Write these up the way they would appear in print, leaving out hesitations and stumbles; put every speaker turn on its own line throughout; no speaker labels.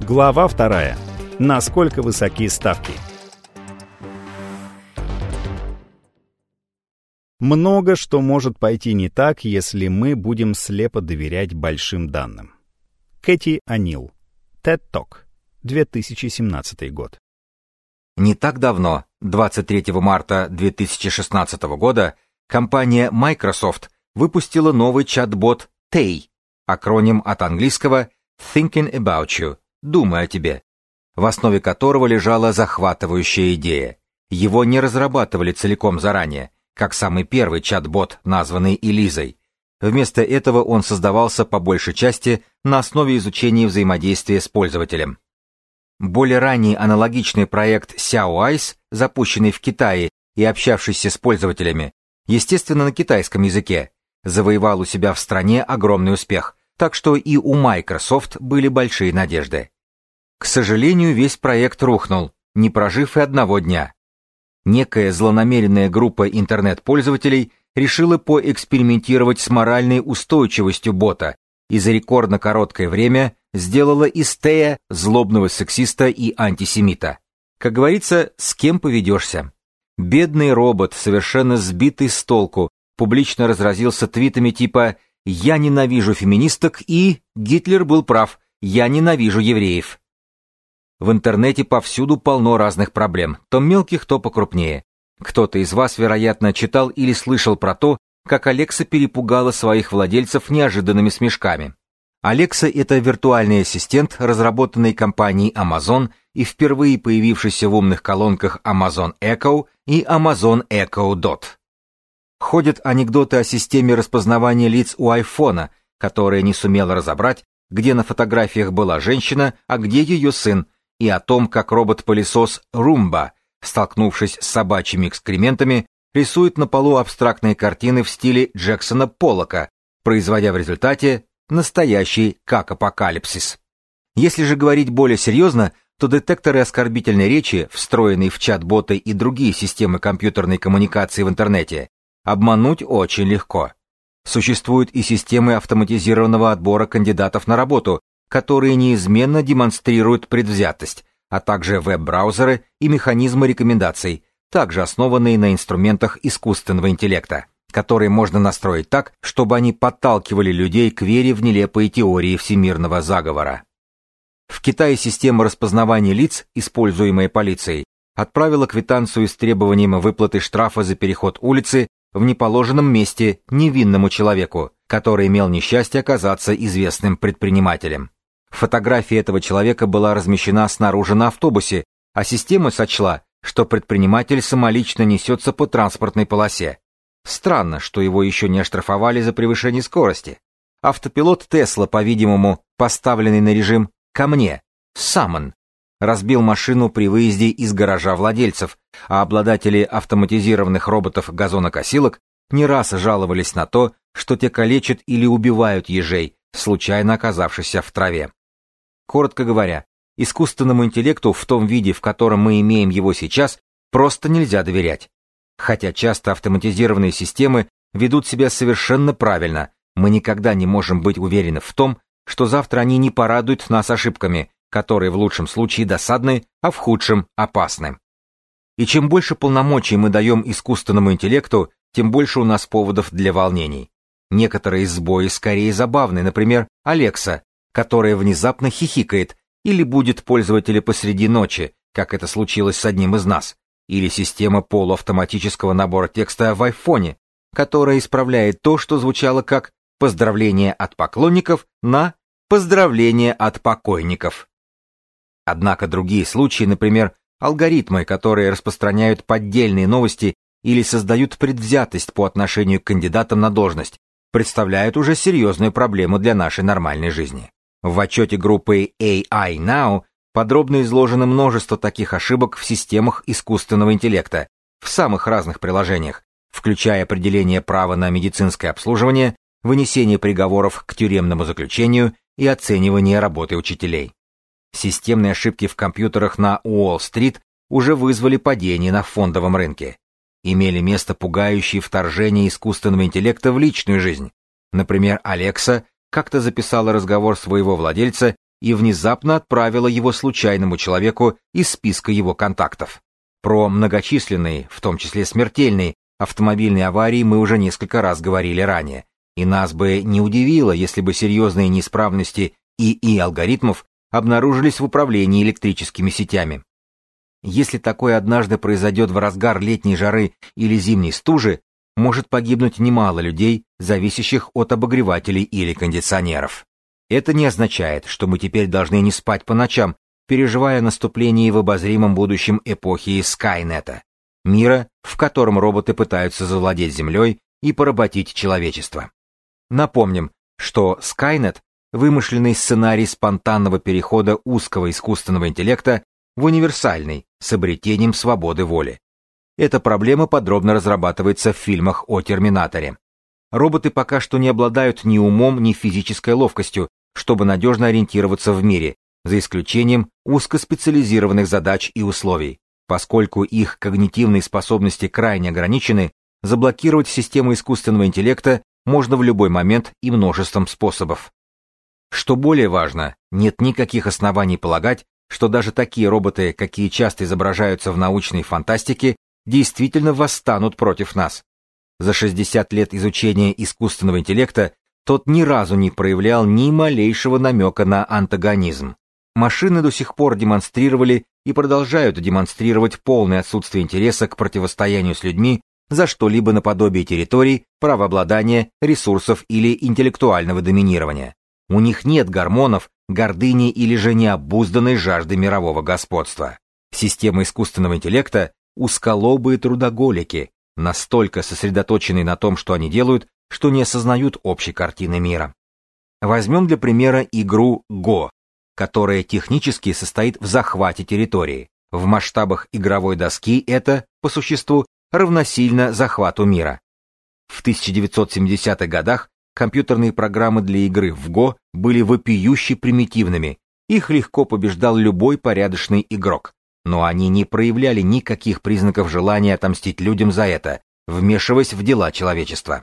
Глава 2. Насколько высоки ставки? Много что может пойти не так, если мы будем слепо доверять большим данным. Кэти О'Нил. TED Talk. 2017 год.
Не так давно, 23 марта 2016 года, компания Microsoft выпустила новый чат-бот Tay, акроним от английского Thinking About You, думай о тебе, в основе которого лежала захватывающая идея. Его не разрабатывали целиком заранее, как самый первый чат-бот, названный Элизой. Вместо этого он создавался по большей части на основе изучения взаимодействия с пользователем. Более ранний аналогичный проект Xiaoice, запущенный в Китае и общавшийся с пользователями, естественно на китайском языке, завоевал у себя в стране огромный успех, так что и у Microsoft были большие надежды. К сожалению, весь проект рухнул, не прожив и одного дня. Некая злонамеренная группа интернет-пользователей решила поэкспериментировать с моральной устойчивостью бота и за рекордно короткое время сделала из Тея злобного сексиста и антисемита. Как говорится, с кем поведешься. Бедный робот, совершенно сбитый с толку, публично разразился твитами типа «Я ненавижу феминисток» и «Гитлер был прав, я ненавижу евреев». В интернете повсюду полно разных проблем, то мелких, то покрупнее. Кто-то из вас, вероятно, читал или слышал про то, как Alexa перепугала своих владельцев неожиданными смешками. Alexa — это виртуальный ассистент, разработанный компанией Amazon и впервые появившийся в умных колонках Amazon Echo и Amazon Echo Dot. Ходят анекдоты о системе распознавания лиц у айфона, которая не сумела разобрать, где на фотографиях была женщина, а где ее сын, и о том, как робот-пылесос Roomba, столкнувшись с собачьими экскрементами, рисует на полу абстрактные картины в стиле Джексона Поллока, производя в результате настоящий как-апокалипсис. Если же говорить более серьезно, то детекторы оскорбительной речи, встроенные в чат-боты и другие системы компьютерной коммуникации в интернете, обмануть очень легко. Существуют и системы автоматизированного отбора кандидатов на работу, которые неизменно демонстрируют предвзятость, а также веб-браузеры и механизмы рекомендаций, также основанные на инструментах искусственного интеллекта, которые можно настроить так, чтобы они подталкивали людей к вере в нелепые теории всемирного заговора. В Китае система распознавания лиц, используемая полицией, отправила квитанцию с требованием выплаты штрафа за переход улицы в неположенном месте невинному человеку, который имел несчастье оказаться известным предпринимателем. Фотография этого человека была размещена снаружи на автобусе, а система сочла, что предприниматель самолично несется по транспортной полосе. Странно, что его еще не оштрафовали за превышение скорости. Автопилот Tesla, по-видимому, поставленный на режим «ко мне», «summon», разбил машину при выезде из гаража владельцев, а обладатели автоматизированных роботов-газонокосилок не раз жаловались на то, что те калечат или убивают ежей, случайно оказавшихся в траве. Коротко говоря, искусственному интеллекту в том виде, в котором мы имеем его сейчас, просто нельзя доверять. Хотя часто автоматизированные системы ведут себя совершенно правильно, мы никогда не можем быть уверены в том, что завтра они не порадуют нас ошибками, которые в лучшем случае досадны, а в худшем опасны. И чем больше полномочий мы даем искусственному интеллекту, тем больше у нас поводов для волнений. Некоторые сбои скорее забавны, например, Alexa, которая внезапно хихикает, или будет пользователя посреди ночи, как это случилось с одним из нас, или система полуавтоматического набора текста в айфоне, которая исправляет то, что звучало как «поздравление от поклонников» на «поздравление от покойников». Однако другие случаи, например, алгоритмы, которые распространяют поддельные новости или создают предвзятость по отношению к кандидатам на должность, представляют уже серьезную проблему для нашей нормальной жизни. В отчете группы AI Now подробно изложено множество таких ошибок в системах искусственного интеллекта, в самых разных приложениях, включая определение права на медицинское обслуживание, вынесение приговоров к тюремному заключению и оценивание работы учителей. Системные ошибки в компьютерах на Уолл-стрит уже вызвали падение на фондовом рынке. Имели место пугающие вторжения искусственного интеллекта в личную жизнь. Например, Alexa как-то записала разговор своего владельца и внезапно отправила его случайному человеку из списка его контактов. Про многочисленные, в том числе смертельные, автомобильные аварии мы уже несколько раз говорили ранее, и нас бы не удивило, если бы серьезные неисправности ИИ-алгоритмов обнаружились в управлении электрическими сетями. Если такое однажды произойдет в разгар летней жары или зимней стужи, может погибнуть немало людей, зависящих от обогревателей или кондиционеров. Это не означает, что мы теперь должны не спать по ночам, переживая о наступлении в обозримом будущем эпохи Скайнета, мира, в котором роботы пытаются завладеть Землей и поработить человечество. Напомним, что Скайнет — вымышленный сценарий спонтанного перехода узкого искусственного интеллекта в универсальный, с обретением свободы воли. Эта проблема подробно разрабатывается в фильмах о Терминаторе. Роботы пока что не обладают ни умом, ни физической ловкостью, чтобы надежно ориентироваться в мире, за исключением узкоспециализированных задач и условий. Поскольку их когнитивные способности крайне ограничены, заблокировать систему искусственного интеллекта можно в любой момент и множеством способов. Что более важно, нет никаких оснований полагать, что даже такие роботы, какие часто изображаются в научной фантастике, действительно восстанут против нас. За 60 лет изучения искусственного интеллекта тот ни разу не проявлял ни малейшего намека на антагонизм. Машины до сих пор демонстрировали и продолжают демонстрировать полное отсутствие интереса к противостоянию с людьми за что-либо наподобие территорий, правообладания, ресурсов или интеллектуального доминирования. У них нет гормонов, гордыни или же необузданной жажды мирового господства. Система искусственного интеллекта — узколобые трудоголики, настолько сосредоточенные на том, что они делают, что не осознают общей картины мира. Возьмем для примера игру Go, которая технически состоит в захвате территории. В масштабах игровой доски это, по существу, равносильно захвату мира. В 1970-х годах компьютерные программы для игры в Go были вопиюще примитивными, их легко побеждал любой порядочный игрок, но они не проявляли никаких признаков желания отомстить людям за это, вмешиваясь в дела человечества.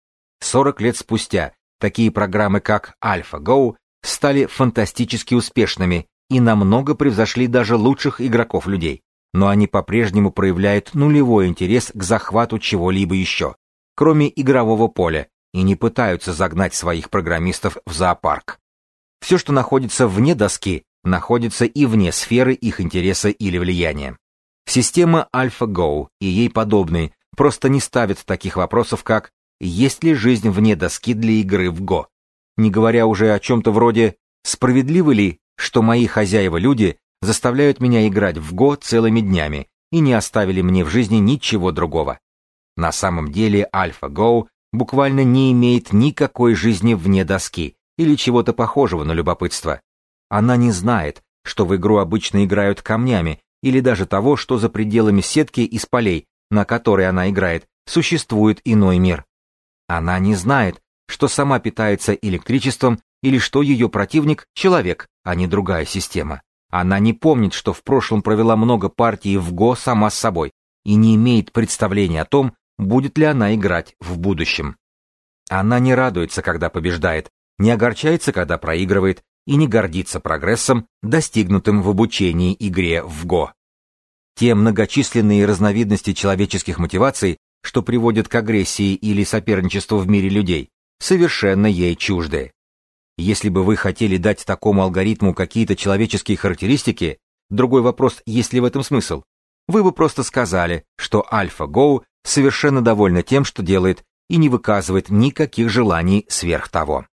40 лет спустя такие программы, как AlphaGo, стали фантастически успешными и намного превзошли даже лучших игроков людей, но они по-прежнему проявляют нулевой интерес к захвату чего-либо еще, кроме игрового поля, и не пытаются загнать своих программистов в зоопарк. Все, что находится вне доски, находится и вне сферы их интереса или влияния. Система AlphaGo и ей подобные просто не ставят таких вопросов, как «Есть ли жизнь вне доски для игры в Go?», не говоря уже о чем-то вроде «Справедливо ли, что мои хозяева-люди заставляют меня играть в Go целыми днями и не оставили мне в жизни ничего другого?». На самом деле AlphaGo буквально не имеет никакой жизни вне доски или чего-то похожего на любопытство. Она не знает, что в игру обычно играют камнями, или даже того, что за пределами сетки из полей, на которой она играет, существует иной мир. Она не знает, что сама питается электричеством или что ее противник — человек, а не другая система. Она не помнит, что в прошлом провела много партий в Go сама с собой и не имеет представления о том, будет ли она играть в будущем. Она не радуется, когда побеждает, не огорчается, когда проигрывает, и не гордится прогрессом, достигнутым в обучении игре в Go. Те многочисленные разновидности человеческих мотиваций, что приводят к агрессии или соперничеству в мире людей, совершенно ей чужды. Если бы вы хотели дать такому алгоритму какие-то человеческие характеристики, другой вопрос, есть ли в этом смысл, вы бы просто сказали, что AlphaGo совершенно довольна тем, что делает, и не выказывает никаких желаний сверх того.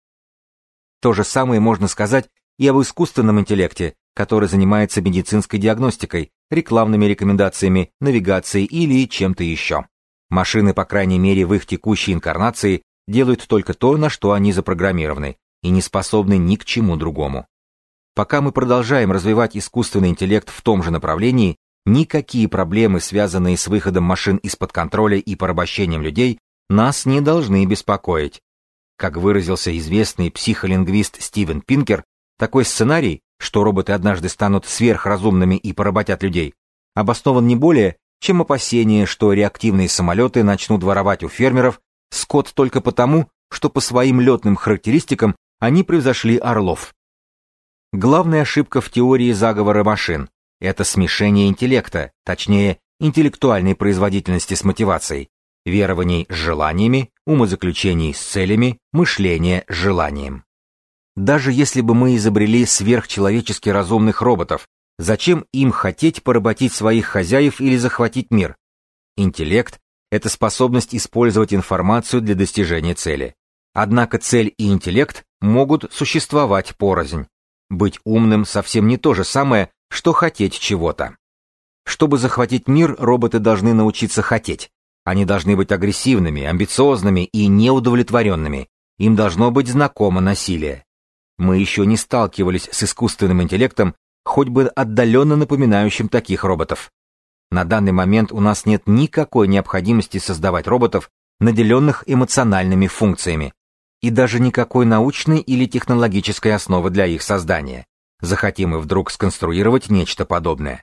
То же самое можно сказать и об искусственном интеллекте, который занимается медицинской диагностикой, рекламными рекомендациями, навигацией или чем-то еще. Машины, по крайней мере в их текущей инкарнации, делают только то, на что они запрограммированы, и не способны ни к чему другому. Пока мы продолжаем развивать искусственный интеллект в том же направлении, никакие проблемы, связанные с выходом машин из-под контроля и порабощением людей, нас не должны беспокоить. Как выразился известный психолингвист Стивен Пинкер, такой сценарий, что роботы однажды станут сверхразумными и поработят людей, обоснован не более, чем опасение, что реактивные самолеты начнут воровать у фермеров скот только потому, что по своим летным характеристикам они превзошли орлов. Главная ошибка в теории заговора машин – это смешение интеллекта, точнее, интеллектуальной производительности с мотивацией, верований с желаниями, умозаключений с целями, мышления с желанием. Даже если бы мы изобрели сверхчеловечески разумных роботов, зачем им хотеть поработить своих хозяев или захватить мир? Интеллект – это способность использовать информацию для достижения цели. Однако цель и интеллект могут существовать порознь. Быть умным совсем не то же самое, что хотеть чего-то. Чтобы захватить мир, роботы должны научиться хотеть. Они должны быть агрессивными, амбициозными и неудовлетворенными. Им должно быть знакомо насилие. Мы еще не сталкивались с искусственным интеллектом, хоть бы отдаленно напоминающим таких роботов. На данный момент у нас нет никакой необходимости создавать роботов, наделенных эмоциональными функциями, и даже никакой научной или технологической основы для их создания. Захотим мы вдруг сконструировать нечто подобное.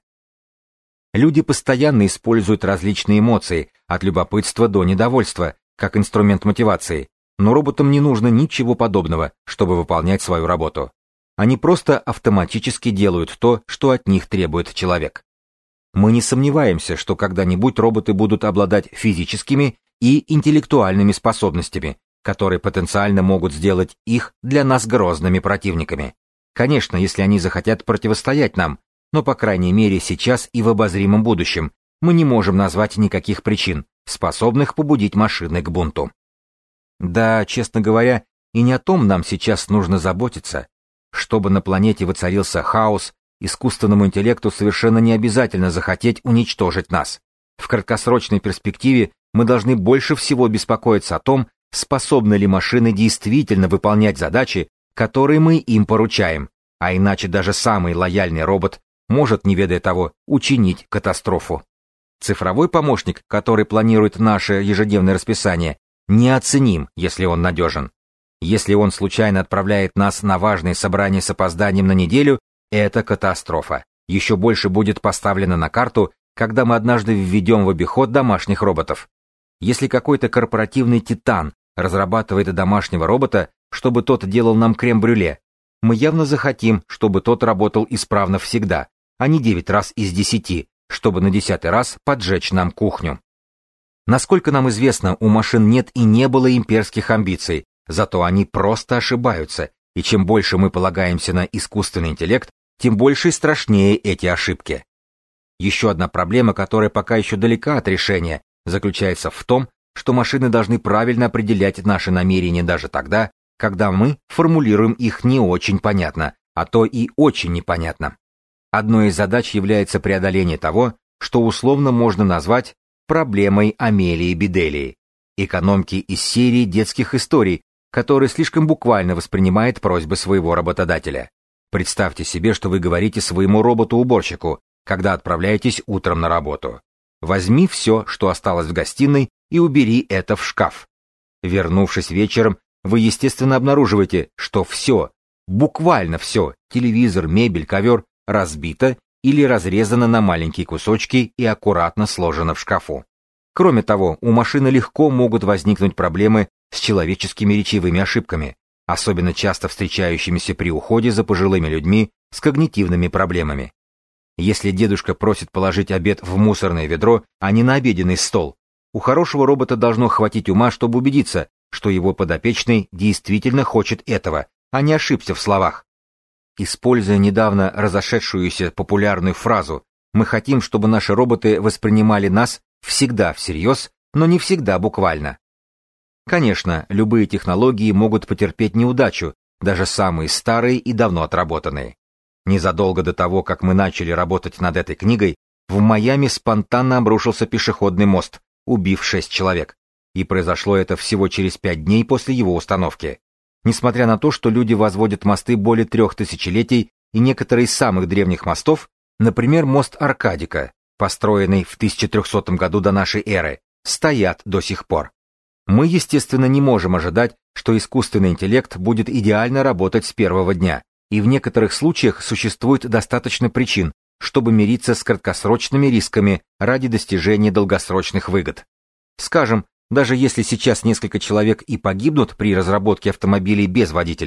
Люди постоянно используют различные эмоции, от любопытства до недовольства, как инструмент мотивации, но роботам не нужно ничего подобного, чтобы выполнять свою работу. Они просто автоматически делают то, что от них требует человек. Мы не сомневаемся, что когда-нибудь роботы будут обладать физическими и интеллектуальными способностями, которые потенциально могут сделать их для нас грозными противниками. Конечно, если они захотят противостоять нам, но, по крайней мере, сейчас и в обозримом будущем мы не можем назвать никаких причин, способных побудить машины к бунту. Да, честно говоря, и не о том нам сейчас нужно заботиться. Чтобы на планете воцарился хаос, искусственному интеллекту совершенно не обязательно захотеть уничтожить нас. В краткосрочной перспективе мы должны больше всего беспокоиться о том, способны ли машины действительно выполнять задачи, которые мы им поручаем, а иначе даже самый лояльный робот может, не ведая того, учинить катастрофу. Цифровой помощник, который планирует наше ежедневное расписание, неоценим, если он надежен. Если он случайно отправляет нас на важные собрания с опозданием на неделю, это катастрофа. Еще больше будет поставлено на карту, когда мы однажды введем в обиход домашних роботов. Если какой-то корпоративный титан разрабатывает домашнего робота, чтобы тот делал нам крем-брюле, мы явно захотим, чтобы тот работал исправно всегда, а не 9 раз из 10, чтобы на 10-й раз поджечь нам кухню. Насколько нам известно, у машин нет и не было имперских амбиций, зато они просто ошибаются, и чем больше мы полагаемся на искусственный интеллект, тем больше и страшнее эти ошибки. Еще одна проблема, которая пока еще далека от решения, заключается в том, что машины должны правильно определять наши намерения даже тогда, когда мы формулируем их не очень понятно, а то и очень непонятно. Одной из задач является преодоление того, что условно можно назвать проблемой Амелии Биделии, экономки из серии детских историй, который слишком буквально воспринимает просьбы своего работодателя. Представьте себе, что вы говорите своему роботу-уборщику, когда отправляетесь утром на работу. Возьми все, что осталось в гостиной, и убери это в шкаф. Вернувшись вечером, вы, естественно, обнаруживаете, что все, буквально все, телевизор, мебель, ковер, разбито или разрезано на маленькие кусочки и аккуратно сложено в шкафу. Кроме того, у машины легко могут возникнуть проблемы с человеческими речевыми ошибками, особенно часто встречающимися при уходе за пожилыми людьми с когнитивными проблемами. Если дедушка просит положить обед в мусорное ведро, а не на обеденный стол, у хорошего робота должно хватить ума, чтобы убедиться, что его подопечный действительно хочет этого, а не ошибся в словах. Используя недавно разошедшуюся популярную фразу «Мы хотим, чтобы наши роботы воспринимали нас всегда всерьез, но не всегда буквально». Конечно, любые технологии могут потерпеть неудачу, даже самые старые и давно отработанные. Незадолго до того, как мы начали работать над этой книгой, в Майами спонтанно обрушился пешеходный мост, убив 6 человек. И произошло это всего через 5 дней после его установки. Несмотря на то, что люди возводят мосты более 3 тысячелетий, и некоторые из самых древних мостов, например, мост Аркадика, построенный в 1300 году до нашей эры, стоят до сих пор. Мы, естественно, не можем ожидать, что искусственный интеллект будет идеально работать с первого дня, и в некоторых случаях существует достаточно причин, чтобы мириться с краткосрочными рисками ради достижения долгосрочных выгод. Скажем, даже если сейчас несколько человек и погибнут при разработке автомобилей без водителя,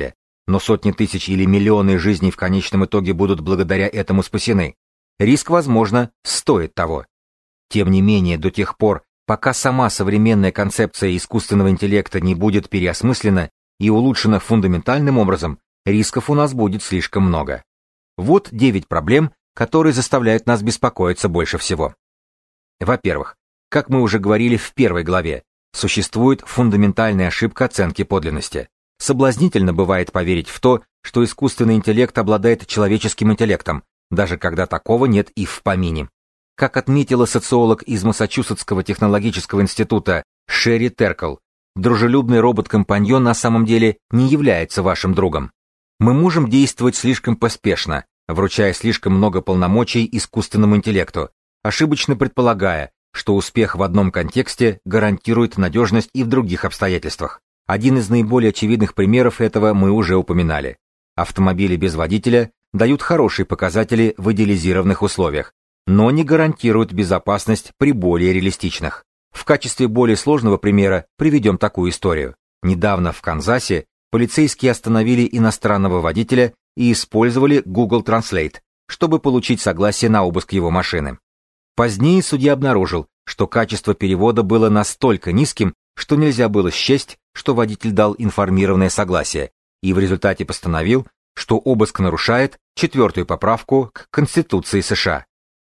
но сотни тысяч или миллионы жизней в конечном итоге будут благодаря этому спасены. Риск, возможно, стоит того. Тем не менее, до тех пор, пока сама современная концепция искусственного интеллекта не будет переосмыслена и улучшена фундаментальным образом, рисков у нас будет слишком много. Вот 9 проблем, которые заставляют нас беспокоиться больше всего. Во-первых, как мы уже говорили в первой главе, существует фундаментальная ошибка оценки подлинности. Соблазнительно бывает поверить в то, что искусственный интеллект обладает человеческим интеллектом, даже когда такого нет и в помине. Как отметила социолог из Массачусетского технологического института Шерри Теркл, дружелюбный робот-компаньон на самом деле не является вашим другом. Мы можем действовать слишком поспешно, вручая слишком много полномочий искусственному интеллекту, ошибочно предполагая, что успех в одном контексте гарантирует надежность и в других обстоятельствах. Один из наиболее очевидных примеров этого мы уже упоминали. Автомобили без водителя дают хорошие показатели в идеализированных условиях, но не гарантируют безопасность при более реалистичных. В качестве более сложного примера приведем такую историю. Недавно в Канзасе полицейские остановили иностранного водителя и использовали Google Translate, чтобы получить согласие на обыск его машины. Позднее судья обнаружил, что качество перевода было настолько низким, что нельзя было счесть, что водитель дал информированное согласие, и в результате постановил, что обыск нарушает 4-ю поправку к Конституции США.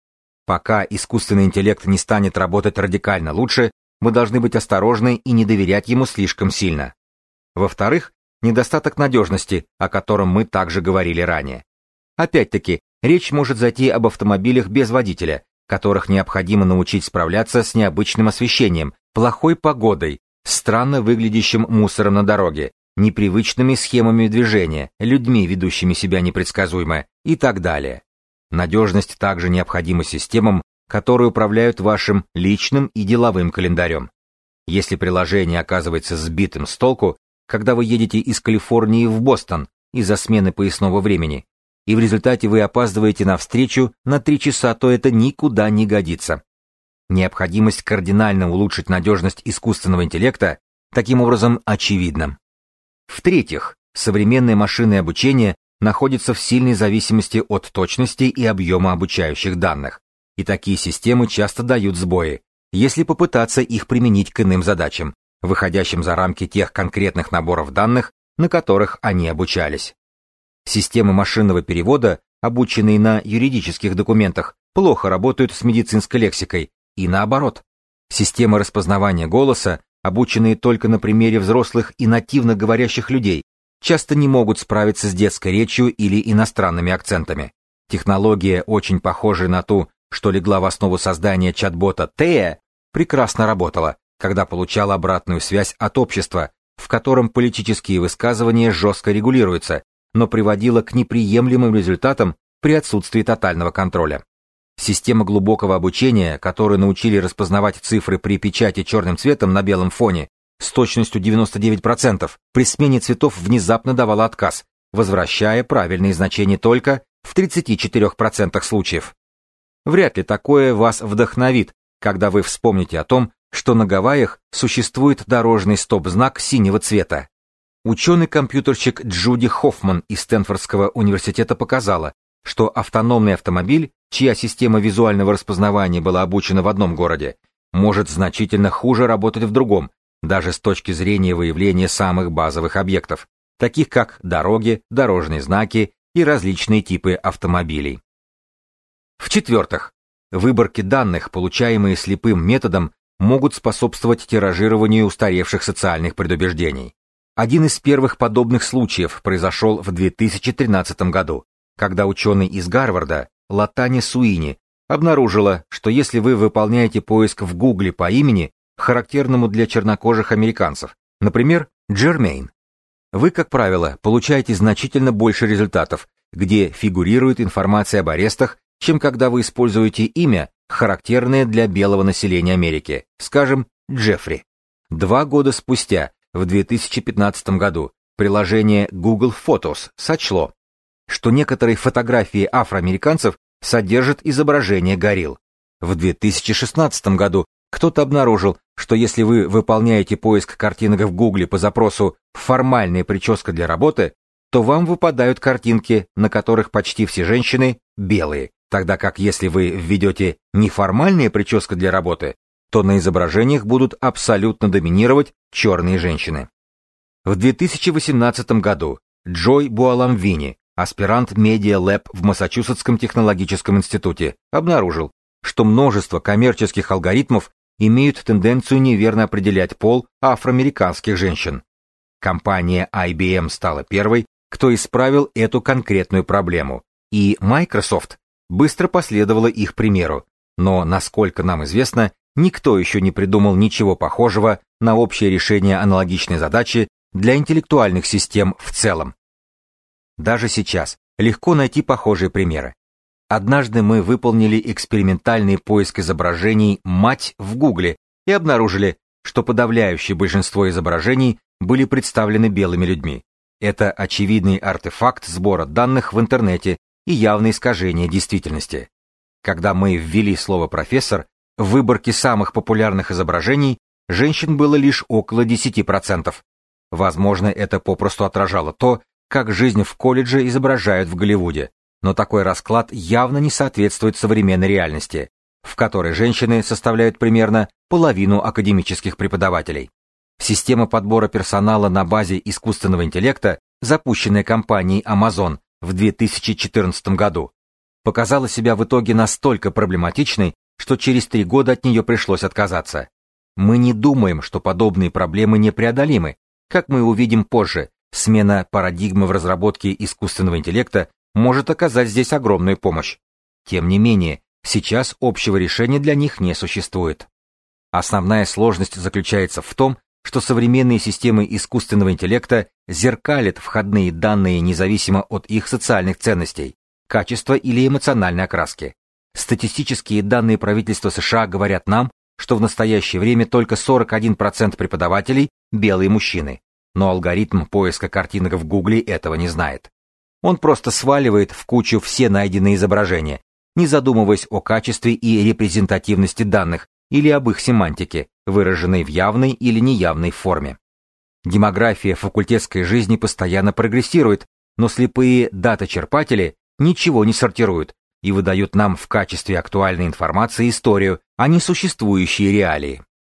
Пока искусственный интеллект не станет работать радикально лучше, мы должны быть осторожны и не доверять ему слишком сильно. Во-вторых, недостаток надежности, о котором мы также говорили ранее. Опять-таки, речь может зайти об автомобилях без водителя, которых необходимо научить справляться с необычным освещением, плохой погодой, странно выглядящим мусором на дороге, непривычными схемами движения, людьми, ведущими себя непредсказуемо и так далее. Надежность также необходима системам, которые управляют вашим личным и деловым календарем. Если приложение оказывается сбитым с толку, когда вы едете из Калифорнии в Бостон из-за смены поясного времени, и в результате вы опаздываете на встречу на 3 часа, то это никуда не годится. Необходимость кардинально улучшить надежность искусственного интеллекта таким образом очевидна. В-третьих, современное машинное обучение находится в сильной зависимости от точности и объема обучающих данных, и такие системы часто дают сбои, если попытаться их применить к иным задачам, выходящим за рамки тех конкретных наборов данных, на которых они обучались. Системы машинного перевода, обученные на юридических документах, плохо работают с медицинской лексикой, и наоборот. Системы распознавания голоса, обученные только на примере взрослых и нативно говорящих людей, часто не могут справиться с детской речью или иностранными акцентами. Технология, очень похожая на ту, что легла в основу создания чат-бота Тея, прекрасно работала, когда получала обратную связь от общества, в котором политические высказывания жестко регулируются, но приводила к неприемлемым результатам при отсутствии тотального контроля. Система глубокого обучения, которую научили распознавать цифры при печати черным цветом на белом фоне, с точностью 99%, при смене цветов внезапно давала отказ, возвращая правильные значения только в 34% случаев. Вряд ли такое вас вдохновит, когда вы вспомните о том, что на Гавайях существует дорожный стоп-знак синего цвета. Ученый-компьютерщик Джуди Хоффман из Стэнфордского университета показала, что автономный автомобиль, чья система визуального распознавания была обучена в одном городе, может значительно хуже работать в другом, даже с точки зрения выявления самых базовых объектов, таких как дороги, дорожные знаки и различные типы автомобилей. В-четвертых, выборки данных, получаемые слепым методом, могут способствовать тиражированию устаревших социальных предубеждений. Один из первых подобных случаев произошел в 2013 году, когда ученый из Гарварда, Латаня Суини, обнаружила, что если вы выполняете поиск в Гугле по имени, характерному для чернокожих американцев, например, Джермейн, вы, как правило, получаете значительно больше результатов, где фигурирует информация об арестах, чем когда вы используете имя, характерное для белого населения Америки, скажем, Джеффри. 2 года спустя, в 2015 году, приложение Google Photos сочло, что некоторые фотографии афроамериканцев содержат изображение горилл. В 2016 году кто-то обнаружил, что если вы выполняете поиск картинок в Гугле по запросу «формальная прическа для работы», то вам выпадают картинки, на которых почти все женщины белые, тогда как если вы введете неформальная прическа для работы, то на изображениях будут абсолютно доминировать черные женщины. В 2018 году Джой Буаламвини, аспирант Media Lab в Массачусетском технологическом институте, обнаружил, что множество коммерческих алгоритмов имеют тенденцию неверно определять пол афроамериканских женщин. Компания IBM стала первой, кто исправил эту конкретную проблему, и Microsoft быстро последовала их примеру, но, насколько нам известно, никто еще не придумал ничего похожего на общее решение аналогичной задачи для интеллектуальных систем в целом. Даже сейчас легко найти похожие примеры. Однажды мы выполнили экспериментальный поиск изображений «мать» в Гугле и обнаружили, что подавляющее большинство изображений были представлены белыми людьми. Это очевидный артефакт сбора данных в интернете и явное искажение действительности. Когда мы ввели слово «профессор», в выборке самых популярных изображений женщин было лишь около 10%. Возможно, это попросту отражало то, как жизнь в колледже изображают в Голливуде, но такой расклад явно не соответствует современной реальности, в которой женщины составляют примерно половину академических преподавателей. Система подбора персонала на базе искусственного интеллекта, запущенная компанией Amazon в 2014 году, показала себя в итоге настолько проблематичной, что через 3 года от нее пришлось отказаться. Мы не думаем, что подобные проблемы непреодолимы. Как мы увидим позже, смена парадигмы в разработке искусственного интеллекта может оказать здесь огромную помощь. Тем не менее, сейчас общего решения для них не существует. Основная сложность заключается в том, что современные системы искусственного интеллекта зеркалят входные данные независимо от их социальных ценностей, качества или эмоциональной окраски. Статистические данные правительства США говорят нам, что в настоящее время только 41% преподавателей – белые мужчины, но алгоритм поиска картинок в Гугле этого не знает. Он просто сваливает в кучу все найденные изображения, не задумываясь о качестве и репрезентативности данных или об их семантике, выраженной в явной или неявной форме. Демография факультетской жизни постоянно прогрессирует, но слепые датачерпатели ничего не сортируют и выдают нам в качестве актуальной информации историю, а не существующие реалии.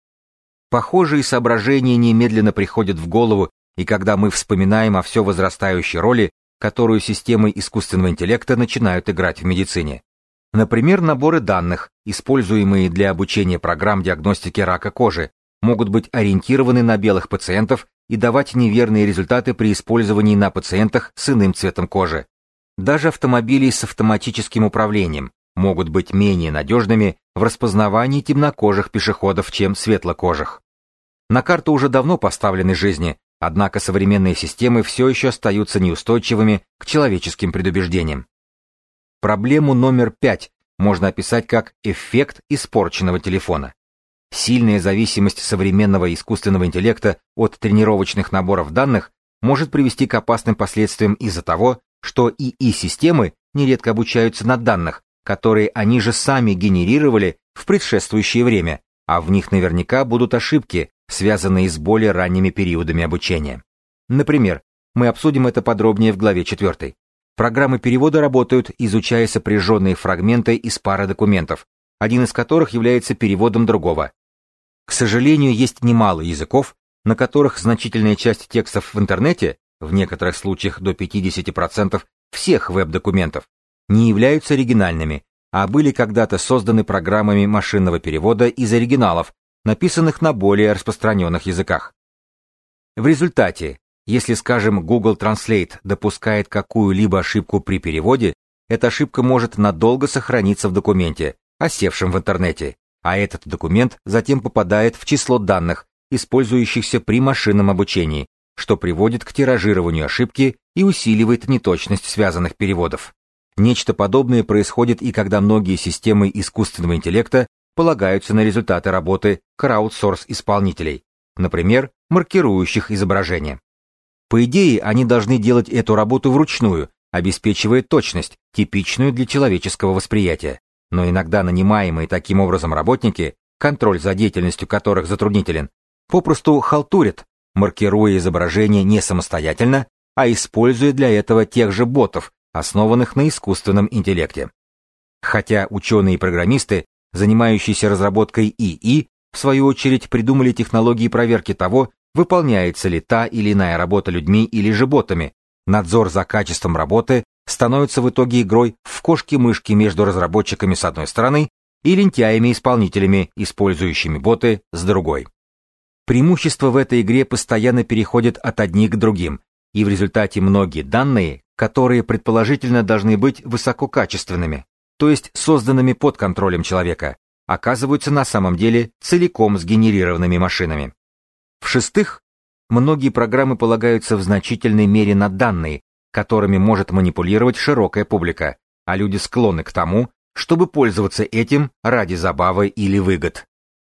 Похожие соображения немедленно приходят в голову, и когда мы вспоминаем о все возрастающей роли, которую системы искусственного интеллекта начинают играть в медицине. Например, наборы данных, используемые для обучения программ диагностики рака кожи, могут быть ориентированы на белых пациентов и давать неверные результаты при использовании на пациентах с иным цветом кожи. Даже автомобили с автоматическим управлением могут быть менее надежными в распознавании темнокожих пешеходов, чем светлокожих. На карту уже давно поставлены жизни, однако современные системы все еще остаются неустойчивыми к человеческим предубеждениям. Проблему номер 5 можно описать как эффект испорченного телефона. Сильная зависимость современного искусственного интеллекта от тренировочных наборов данных может привести к опасным последствиям из-за того, что ИИ-системы нередко обучаются на данных, которые они же сами генерировали в предшествующее время, а в них наверняка будут ошибки, связанные с более ранними периодами обучения. Например, мы обсудим это подробнее в главе 4. Программы перевода работают, изучая сопряженные фрагменты из пары документов, один из которых является переводом другого. К сожалению, есть немало языков, на которых значительная часть текстов в интернете, в некоторых случаях до 50% всех веб-документов, не являются оригинальными, а были когда-то созданы программами машинного перевода из оригиналов, написанных на более распространенных языках. В результате, если, скажем, Google Translate допускает какую-либо ошибку при переводе, эта ошибка может надолго сохраниться в документе, осевшем в интернете, а этот документ затем попадает в число данных, использующихся при машинном обучении, что приводит к тиражированию ошибки и усиливает неточность связанных переводов. Нечто подобное происходит и когда многие системы искусственного интеллекта полагаются на результаты работы краудсорс-исполнителей, например, маркирующих изображения. По идее, они должны делать эту работу вручную, обеспечивая точность, типичную для человеческого восприятия. Но иногда нанимаемые таким образом работники, контроль за деятельностью которых затруднителен, попросту халтурят, маркируя изображение не самостоятельно, а используя для этого тех же ботов, основанных на искусственном интеллекте. Хотя ученые и программисты, занимающиеся разработкой ИИ, в свою очередь придумали технологии проверки того, выполняется ли та или иная работа людьми или же ботами, надзор за качеством работы становится в итоге игрой в кошки-мышки между разработчиками с одной стороны и лентяями-исполнителями, использующими боты, с другой. Преимущества в этой игре постоянно переходят от одних к другим, и в результате многие данные, которые предположительно должны быть высококачественными, то есть созданными под контролем человека, оказываются на самом деле целиком сгенерированными машинами. В-шестых, многие программы полагаются в значительной мере на данные, которыми может манипулировать широкая публика, а люди склонны к тому, чтобы пользоваться этим ради забавы или выгод.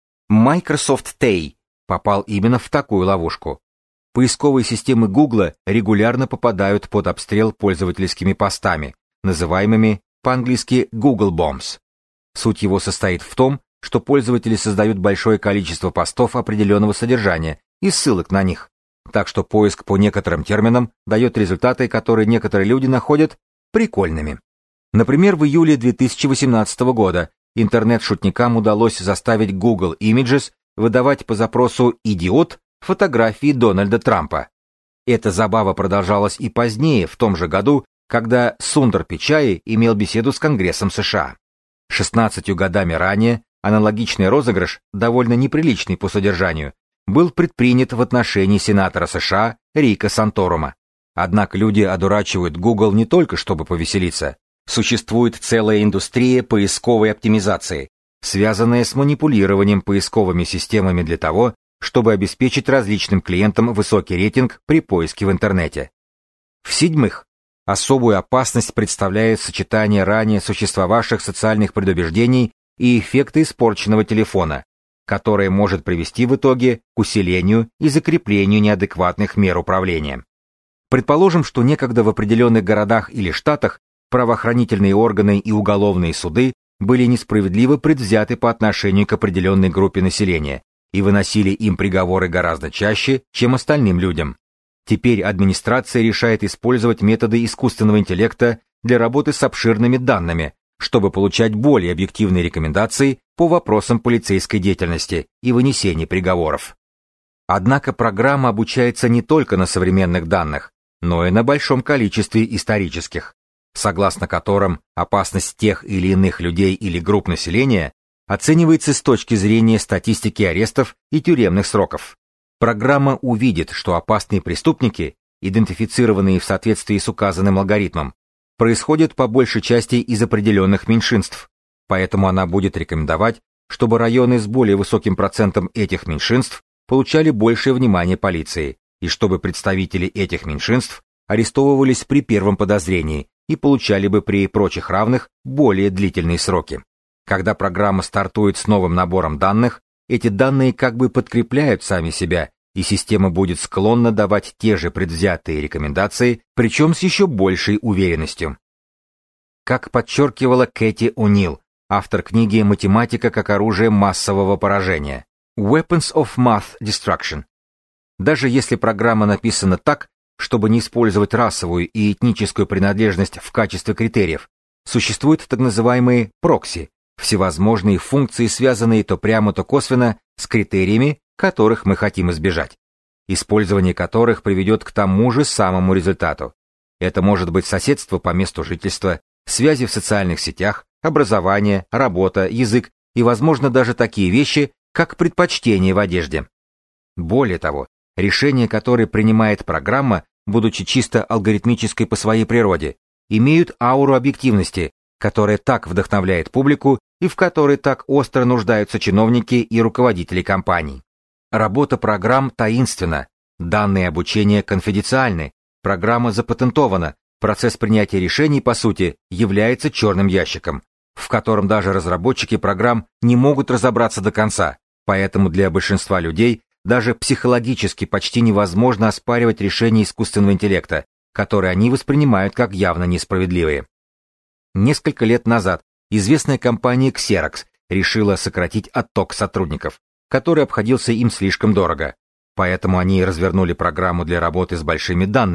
Microsoft Tay попал именно в такую ловушку. Поисковые системы Google регулярно попадают под обстрел пользовательскими постами, называемыми по-английски Google Bombs. Суть его состоит в том, что пользователи создают большое количество постов определенного содержания и ссылок на них, так что поиск по некоторым терминам дает результаты, которые некоторые люди находят прикольными. Например, в июле 2018 года интернет-шутникам удалось заставить Google Images выдавать по запросу «идиот» фотографии Дональда Трампа. Эта забава продолжалась и позднее, в том же году, когда Сундар Пичай имел беседу с Конгрессом США. 16 годами ранее аналогичный розыгрыш, довольно неприличный по содержанию, был предпринят в отношении сенатора США Рика Санторума. Однако люди одурачивают Google не только чтобы повеселиться. Существует целая индустрия поисковой оптимизации, связанная с манипулированием поисковыми системами для того, чтобы обеспечить различным клиентам высокий рейтинг при поиске в интернете. В-седьмых, особую опасность представляет сочетание ранее существовавших социальных предубеждений и эффекта испорченного телефона, которое может привести в итоге к усилению и закреплению неадекватных мер управления. Предположим, что некогда в определенных городах или штатах правоохранительные органы и уголовные суды были несправедливо предвзяты по отношению к определенной группе населения и выносили им приговоры гораздо чаще, чем остальным людям. Теперь администрация решает использовать методы искусственного интеллекта для работы с обширными данными, чтобы получать более объективные рекомендации по вопросам полицейской деятельности и вынесения приговоров. Однако программа обучается не только на современных данных, но и на большом количестве исторических, согласно которым опасность тех или иных людей или групп населения оценивается с точки зрения статистики арестов и тюремных сроков. Программа увидит, что опасные преступники, идентифицированные в соответствии с указанным алгоритмом, происходят по большей части из определенных меньшинств, поэтому она будет рекомендовать, чтобы районы с более высоким процентом этих меньшинств получали большее внимание полиции, и чтобы представители этих меньшинств арестовывались при первом подозрении и получали бы при прочих равных более длительные сроки. Когда программа стартует с новым набором данных, эти данные как бы подкрепляют сами себя, и система будет склонна давать те же предвзятые рекомендации, причем с еще большей уверенностью. Как подчеркивала Кэти О'Нил, автор книги «Математика как оружие массового поражения» Weapons of Math Destruction, даже если программа написана так, чтобы не использовать расовую и этническую принадлежность в качестве критериев, существуют так называемые прокси, всевозможные функции, связанные то прямо, то косвенно с критериями, которых мы хотим избежать, использование которых приведет к тому же самому результату. Это может быть соседство по месту жительства, связи в социальных сетях, образование, работа, язык и, возможно, даже такие вещи, как предпочтение в одежде. Более того, решения, которые принимает программа, будучи чисто алгоритмической по своей природе, имеют ауру объективности, которая так вдохновляет публику и в которой так остро нуждаются чиновники и руководители компаний. Работа программ таинственна, данные обучения конфиденциальны, программа запатентована, процесс принятия решений, по сути, является черным ящиком, в котором даже разработчики программ не могут разобраться до конца, поэтому для большинства людей даже психологически почти невозможно оспаривать решения искусственного интеллекта, которые они воспринимают как явно несправедливые. Несколько лет назад известная компания Xerox решила сократить отток сотрудников, который обходился им слишком дорого, поэтому они развернули программу для работы с большими данными,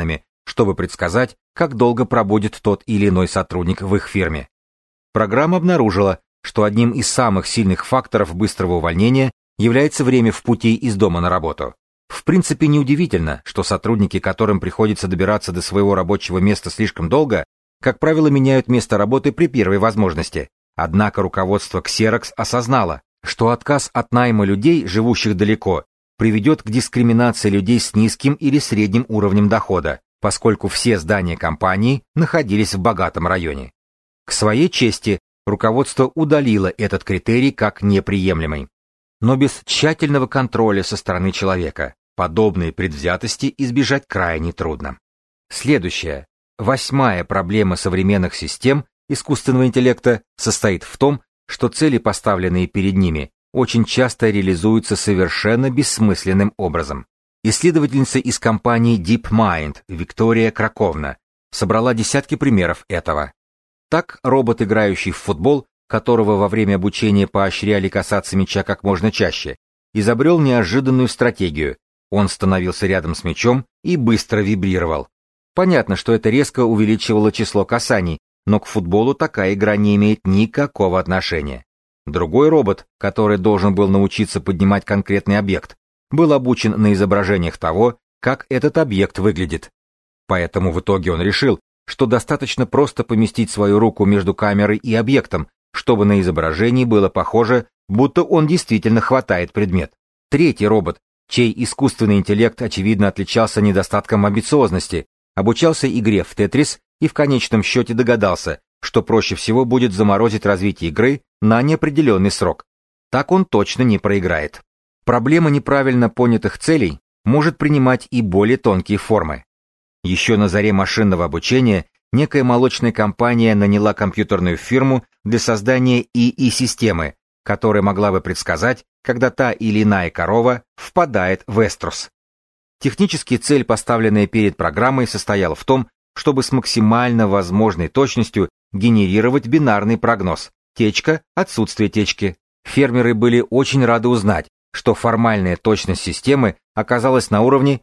чтобы предсказать, как долго пробудет тот или иной сотрудник в их фирме. Программа обнаружила, что одним из самых сильных факторов быстрого увольнения является время в пути из дома на работу. В принципе, неудивительно, что сотрудники, которым приходится добираться до своего рабочего места слишком долго, как правило, меняют место работы при первой возможности. Однако руководство Xerox осознало, что отказ от найма людей, живущих далеко, приведет к дискриминации людей с низким или средним уровнем дохода, поскольку все здания компании находились в богатом районе. К своей чести, руководство удалило этот критерий как неприемлемый. Но без тщательного контроля со стороны человека подобные предвзятости избежать крайне трудно. Следующая, 8-я проблема современных систем искусственного интеллекта состоит в том, что цели, поставленные перед ними, очень часто реализуются совершенно бессмысленным образом. Исследовательница из компании DeepMind Виктория Краковна собрала десятки примеров этого. Так, робот, играющий в футбол, которого во время обучения поощряли касаться мяча как можно чаще, изобрел неожиданную стратегию. Он становился рядом с мячом и быстро вибрировал. Понятно, что это резко увеличивало число касаний, но к футболу такая игра не имеет никакого отношения. Другой робот, который должен был научиться поднимать конкретный объект, был обучен на изображениях того, как этот объект выглядит. Поэтому в итоге он решил, что достаточно просто поместить свою руку между камерой и объектом, чтобы на изображении было похоже, будто он действительно хватает предмет. Третий робот, чей искусственный интеллект очевидно отличался недостатком амбициозности, обучался игре в Тетрис и в конечном счете догадался, что проще всего будет заморозить развитие игры на неопределенный срок. Так он точно не проиграет. Проблема неправильно понятых целей может принимать и более тонкие формы. Еще на заре машинного обучения некая молочная компания наняла компьютерную фирму для создания ИИ-системы, которая могла бы предсказать, когда та или иная корова впадает в эструс. Технически цель, поставленная перед программой, состояла в том, чтобы с максимально возможной точностью генерировать бинарный прогноз «течка, отсутствие течки». Фермеры были очень рады узнать, что формальная точность системы оказалась на уровне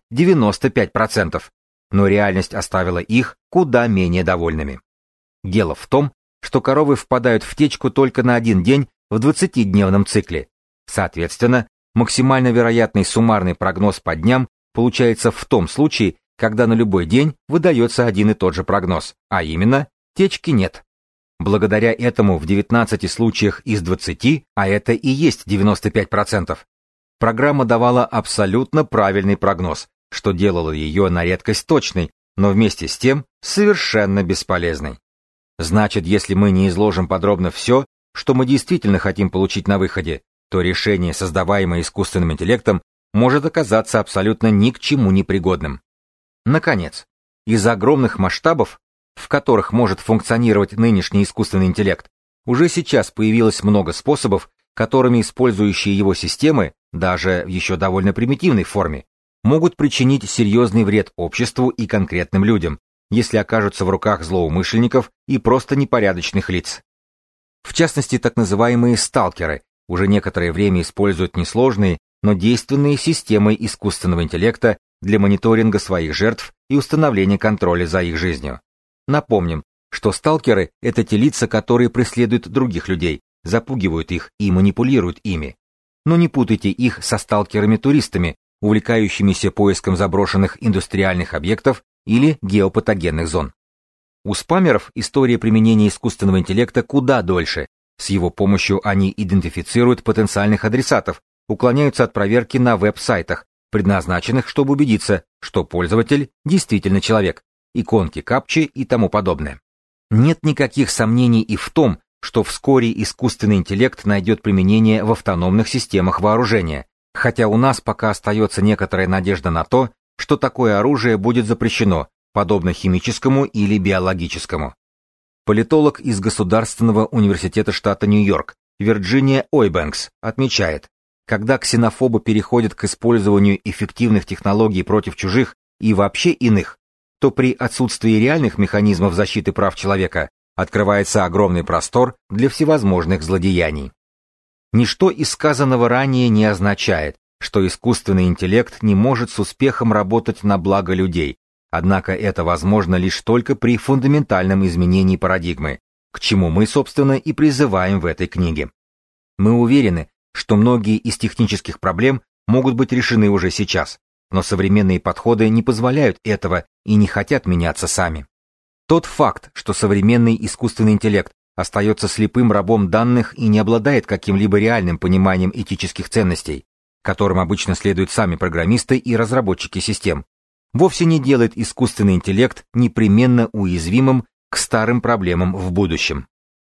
95%, но реальность оставила их куда менее довольными. Дело в том, что коровы впадают в течку только на один день в 20-дневном цикле. Соответственно, максимально вероятный суммарный прогноз по дням получается в том случае, когда на любой день выдается один и тот же прогноз, а именно, течки нет. Благодаря этому в 19 случаях из 20, а это и есть 95%, программа давала абсолютно правильный прогноз, что делало ее на редкость точной, но вместе с тем совершенно бесполезной. Значит, если мы не изложим подробно все, что мы действительно хотим получить на выходе, то решение, создаваемое искусственным интеллектом, может оказаться абсолютно ни к чему не пригодным. Наконец, из-за огромных масштабов, в которых может функционировать нынешний искусственный интеллект, уже сейчас появилось много способов, которыми использующие его системы, даже в еще довольно примитивной форме, могут причинить серьезный вред обществу и конкретным людям, если окажутся в руках злоумышленников и просто непорядочных лиц. В частности, так называемые сталкеры уже некоторое время используют несложные, но действенные системы искусственного интеллекта для мониторинга своих жертв и установления контроля за их жизнью. Напомним, что сталкеры — это те лица, которые преследуют других людей, запугивают их и манипулируют ими. Но не путайте их со сталкерами-туристами, увлекающимися поиском заброшенных индустриальных объектов или геопатогенных зон. У спамеров история применения искусственного интеллекта куда дольше. С его помощью они идентифицируют потенциальных адресатов, уклоняются от проверки на веб-сайтах, предназначенных, чтобы убедиться, что пользователь действительно человек, иконки капчи и тому подобное. Нет никаких сомнений и в том, что вскоре искусственный интеллект найдет применение в автономных системах вооружения, хотя у нас пока остается некоторая надежда на то, что такое оружие будет запрещено, подобно химическому или биологическому. Политолог из Государственного университета штата Нью-Йорк Вирджиния Ойбэнкс отмечает, когда ксенофобы переходят к использованию эффективных технологий против чужих и вообще иных, то при отсутствии реальных механизмов защиты прав человека открывается огромный простор для всевозможных злодеяний. Ничто из сказанного ранее не означает, что искусственный интеллект не может с успехом работать на благо людей, Однако это возможно лишь только при фундаментальном изменении парадигмы, к чему мы, собственно, и призываем в этой книге. Мы уверены, что многие из технических проблем могут быть решены уже сейчас, но современные подходы не позволяют этого и не хотят меняться сами. Тот факт, что современный искусственный интеллект остается слепым рабом данных и не обладает каким-либо реальным пониманием этических ценностей, которым обычно следуют сами программисты и разработчики систем, вовсе не делает искусственный интеллект непременно уязвимым к старым проблемам в будущем.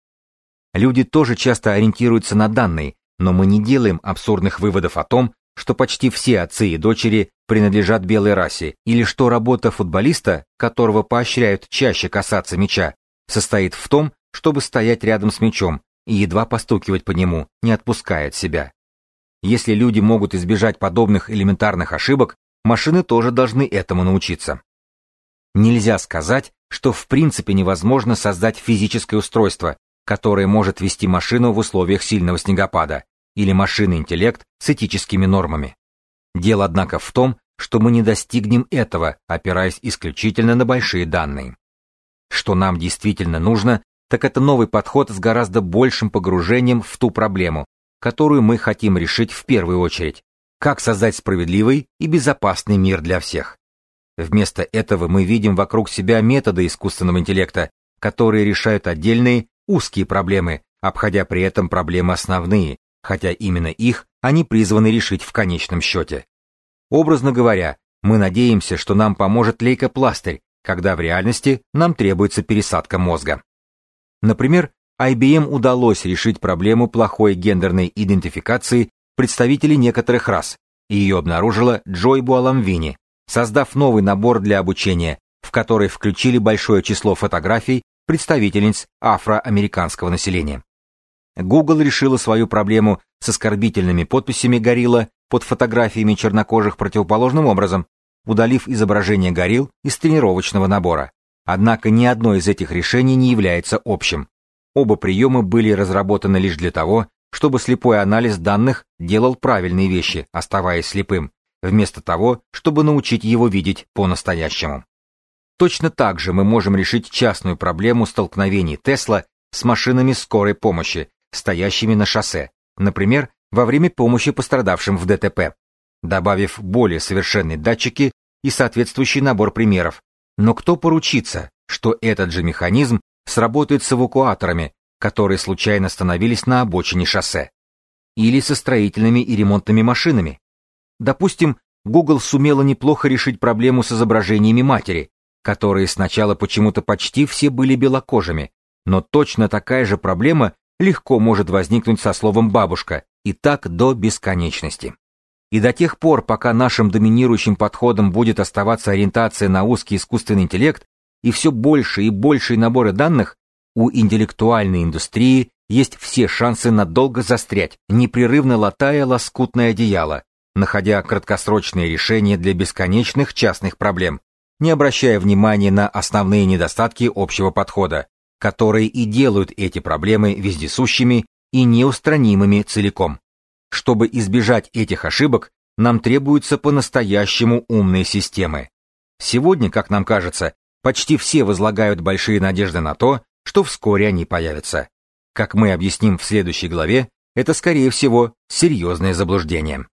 Люди тоже часто ориентируются на данные, но мы не делаем абсурдных выводов о том, что почти все отцы и дочери принадлежат белой расе, или что работа футболиста, которого поощряют чаще касаться мяча, состоит в том, чтобы стоять рядом с мячом и едва постукивать по нему, не отпуская от себя. Если люди могут избежать подобных элементарных ошибок, машины тоже должны этому научиться. Нельзя сказать, что в принципе невозможно создать физическое устройство, которое может вести машину в условиях сильного снегопада, или машинный интеллект с этическими нормами. Дело, однако, в том, что мы не достигнем этого, опираясь исключительно на большие данные. Что нам действительно нужно, так это новый подход с гораздо большим погружением в ту проблему, которую мы хотим решить в первую очередь: как создать справедливый и безопасный мир для всех. Вместо этого мы видим вокруг себя методы искусственного интеллекта, которые решают отдельные, узкие проблемы, обходя при этом проблемы основные, хотя именно их они призваны решить в конечном счете. Образно говоря, мы надеемся, что нам поможет лейкопластырь, когда в реальности нам требуется пересадка мозга. Например, IBM удалось решить проблему плохой гендерной идентификации представителей некоторых рас, и ее обнаружила Джой Буаламвини, создав новый набор для обучения, в который включили большое число фотографий представительниц афроамериканского населения. Google решила свою проблему с оскорбительными подписями горилла под фотографиями чернокожих противоположным образом, удалив изображение горилл из тренировочного набора. Однако ни одно из этих решений не является общим. Оба приема были разработаны лишь для того, чтобы слепой анализ данных делал правильные вещи, оставаясь слепым, вместо того, чтобы научить его видеть по-настоящему. Точно так же мы можем решить частную проблему столкновений Тесла с машинами скорой помощи, стоящими на шоссе, например, во время помощи пострадавшим в ДТП, добавив более совершенные датчики и соответствующий набор примеров. Но кто поручится, что этот же механизм сработает с эвакуаторами, которые случайно остановились на обочине шоссе? Или со строительными и ремонтными машинами? Допустим, Google сумела неплохо решить проблему с изображениями матери, которые сначала почему-то почти все были белокожими, но точно такая же проблема легко может возникнуть со словом «бабушка», и так до бесконечности. И до тех пор, пока нашим доминирующим подходом будет оставаться ориентация на узкий искусственный интеллект и все больше и большие наборы данных, у интеллектуальной индустрии есть все шансы надолго застрять, непрерывно латая лоскутное одеяло, находя краткосрочные решения для бесконечных частных проблем, не обращая внимания на основные недостатки общего подхода, которые и делают эти проблемы вездесущими и неустранимыми целиком. Чтобы избежать этих ошибок, нам требуются по-настоящему умные системы. Сегодня, как нам кажется, почти все возлагают большие надежды на то, что вскоре они появятся. Как мы объясним в следующей главе, это, скорее всего, серьезное заблуждение.